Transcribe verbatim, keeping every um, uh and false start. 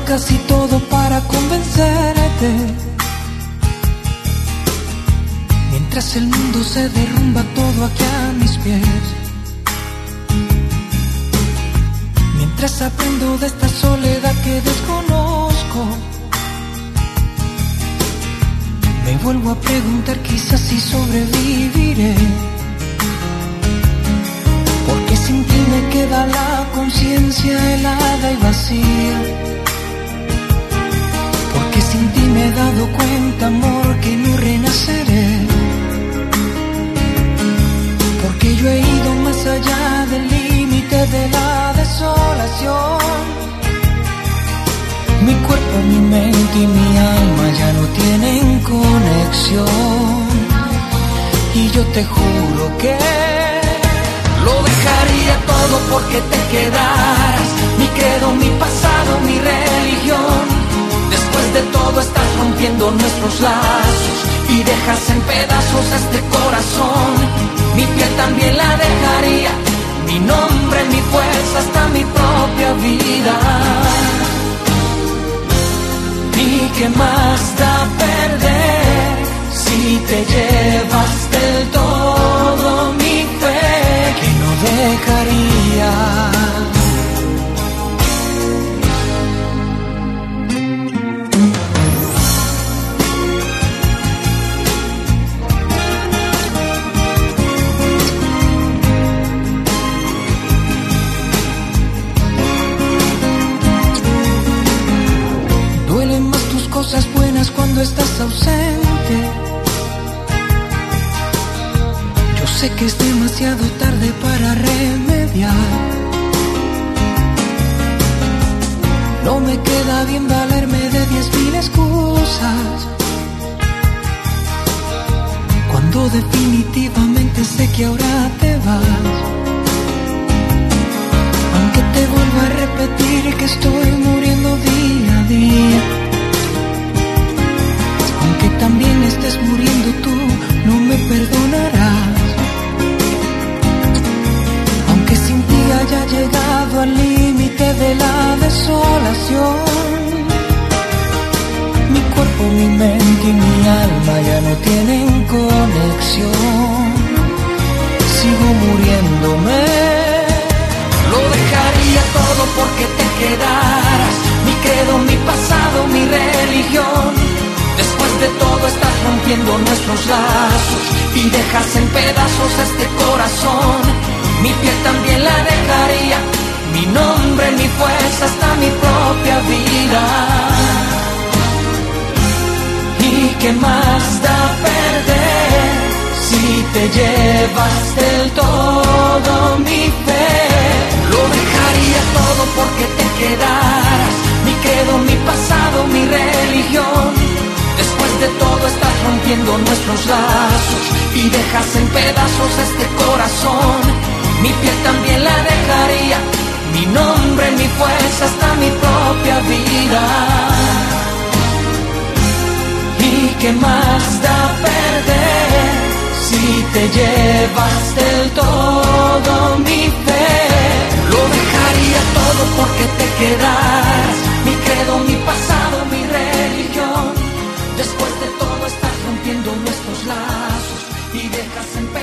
casi todo para convencerte. Mientras el mundo se derrumba todo aquí a mis pies. Mientras aprendo de esta soledad que desconozco, me vuelvo a preguntar quizás si sobreviviré. Porque sin ti me queda la conciencia helada y vacía. Porque sin ti me he dado cuenta, amor, que no renaceré. Porque yo he ido más allá del límite de la desolación. Mi cuerpo, mi mente y mi alma ya no tienen conexión. Y yo te juro que lo dejaría todo porque te quedaras. Mi credo, mi pasado, mi religión. Después de todo estás rompiendo nuestros lazos y dejas en pedazos este corazón. Mi piel también la dejaría, mi nombre, mi fuerza, hasta mi propia vida. ¿Y qué más da perder si te llevas del todo mi fe, que no dejaría? Cosas buenas cuando estás ausente. Yo sé que es demasiado tarde para remediar. No me queda bien valerme de diez mil excusas, cuando definitivamente sé que ahora te vas. Aunque te vuelvo a repetir que estoy muriendo día a día. Aunque también estés muriendo tú, no me perdonarás. Aunque sin ti haya llegado al límite de la desolación. Mi cuerpo, mi mente y mi alma ya no tienen conexión. Sigo muriéndome. Lo dejaría todo porque te quedaras. Mi credo, mi pasado, mi religión. Después de todo estás rompiendo nuestros lazos y dejas en pedazos este corazón. Mi piel también la dejaría, mi nombre, mi fuerza, hasta mi propia vida. ¿Y qué más da perder si te llevas del todo mi fe? Lo dejaría todo porque te quedaras. Mi credo, mi pasado, mi religión. Después de todo estás rompiendo nuestros lazos y dejas en pedazos este corazón. Mi piel también la dejaría, mi nombre, mi fuerza, hasta mi propia vida. ¿Y qué más da perder si te llevas del todo mi fe? Lo dejaría todo porque te quedaras. Mi credo, mi pasado, mi religión. Después de todo estás rompiendo nuestros lazos y dejas en